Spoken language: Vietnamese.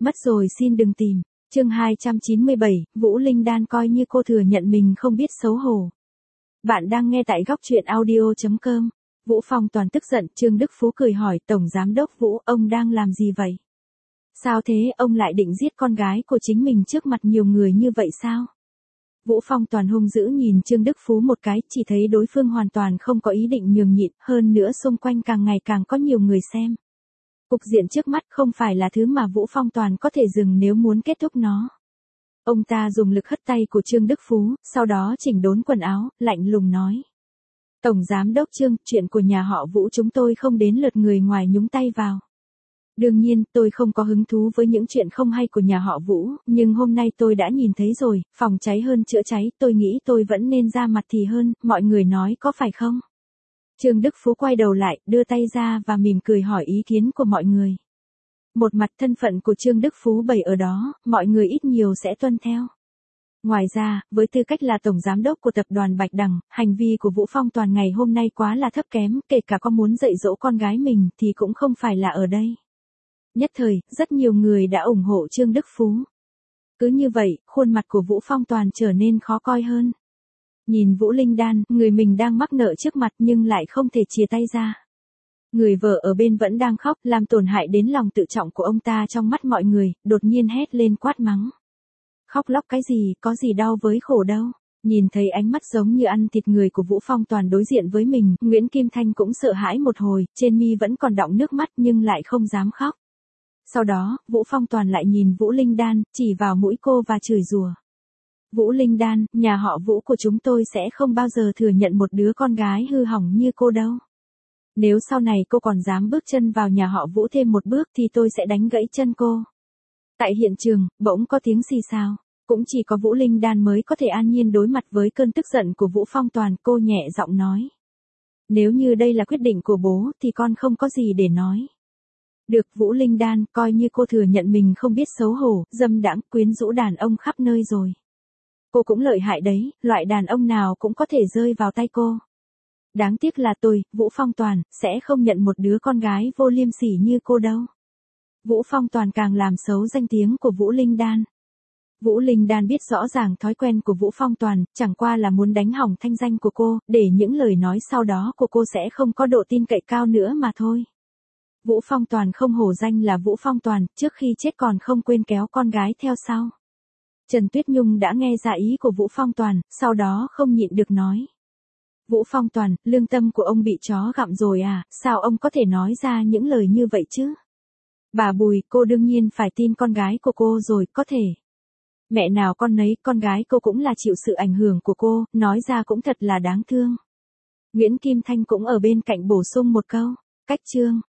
Mất rồi xin đừng tìm. Chương 297, Vũ Linh Đan coi như cô thừa nhận mình không biết xấu hổ. Bạn đang nghe tại góc truyện audio.com. Vũ Phong Toàn tức giận, Trương Đức Phú cười hỏi Tổng Giám đốc Vũ, ông đang làm gì vậy? Sao thế, ông lại định giết con gái của chính mình trước mặt nhiều người như vậy sao? Vũ Phong Toàn hung dữ nhìn Trương Đức Phú một cái, chỉ thấy đối phương hoàn toàn không có ý định nhường nhịn, hơn nữa xung quanh càng ngày càng có nhiều người xem. Cục diện trước mắt không phải là thứ mà Vũ Phong Toàn có thể dừng nếu muốn kết thúc nó. Ông ta dùng lực hất tay của Trương Đức Phú, sau đó chỉnh đốn quần áo, lạnh lùng nói. Tổng Giám đốc Trương, chuyện của nhà họ Vũ chúng tôi không đến lượt người ngoài nhúng tay vào. Đương nhiên, tôi không có hứng thú với những chuyện không hay của nhà họ Vũ, nhưng hôm nay tôi đã nhìn thấy rồi, phòng cháy hơn chữa cháy, tôi nghĩ tôi vẫn nên ra mặt thì hơn, mọi người nói có phải không? Trương Đức Phú quay đầu lại, đưa tay ra và mỉm cười hỏi ý kiến của mọi người. Một mặt thân phận của Trương Đức Phú bày ở đó, mọi người ít nhiều sẽ tuân theo. Ngoài ra, với tư cách là Tổng Giám đốc của tập đoàn Bạch Đằng, hành vi của Vũ Phong Toàn ngày hôm nay quá là thấp kém, kể cả có muốn dạy dỗ con gái mình thì cũng không phải là ở đây. Nhất thời, rất nhiều người đã ủng hộ Trương Đức Phú. Cứ như vậy, khuôn mặt của Vũ Phong Toàn trở nên khó coi hơn. Nhìn Vũ Linh Đan, người mình đang mắc nợ trước mặt nhưng lại không thể chia tay ra. Người vợ ở bên vẫn đang khóc, làm tổn hại đến lòng tự trọng của ông ta trong mắt mọi người, đột nhiên hét lên quát mắng. Khóc lóc cái gì, có gì đau với khổ đâu. Nhìn thấy ánh mắt giống như ăn thịt người của Vũ Phong Toàn đối diện với mình, Nguyễn Kim Thanh cũng sợ hãi một hồi, trên mi vẫn còn đọng nước mắt nhưng lại không dám khóc. Sau đó, Vũ Phong Toàn lại nhìn Vũ Linh Đan, chỉ vào mũi cô và chửi rủa. Vũ Linh Đan, nhà họ Vũ của chúng tôi sẽ không bao giờ thừa nhận một đứa con gái hư hỏng như cô đâu. Nếu sau này cô còn dám bước chân vào nhà họ Vũ thêm một bước thì tôi sẽ đánh gãy chân cô. Tại hiện trường, bỗng có tiếng xì xào. Cũng chỉ có Vũ Linh Đan mới có thể an nhiên đối mặt với cơn tức giận của Vũ Phong Toàn, cô nhẹ giọng nói. Nếu như đây là quyết định của bố thì con không có gì để nói. Được, Vũ Linh Đan, coi như cô thừa nhận mình không biết xấu hổ, dâm đãng, quyến rũ đàn ông khắp nơi rồi. Cô cũng lợi hại đấy, loại đàn ông nào cũng có thể rơi vào tay cô. Đáng tiếc là tôi, Vũ Phong Toàn, sẽ không nhận một đứa con gái vô liêm sỉ như cô đâu. Vũ Phong Toàn càng làm xấu danh tiếng của Vũ Linh Đan. Vũ Linh Đan biết rõ ràng thói quen của Vũ Phong Toàn, chẳng qua là muốn đánh hỏng thanh danh của cô, để những lời nói sau đó của cô sẽ không có độ tin cậy cao nữa mà thôi. Vũ Phong Toàn không hổ danh là Vũ Phong Toàn, trước khi chết còn không quên kéo con gái theo sau. Trần Tuyết Nhung đã nghe ra ý của Vũ Phong Toàn, sau đó không nhịn được nói. Vũ Phong Toàn, lương tâm của ông bị chó gặm rồi à, sao ông có thể nói ra những lời như vậy chứ? Bà Bùi, cô đương nhiên phải tin con gái của cô rồi, có thể. Mẹ nào con nấy, con gái cô cũng là chịu sự ảnh hưởng của cô, nói ra cũng thật là đáng thương. Nguyễn Kim Thanh cũng ở bên cạnh bổ sung một câu. Cách chương.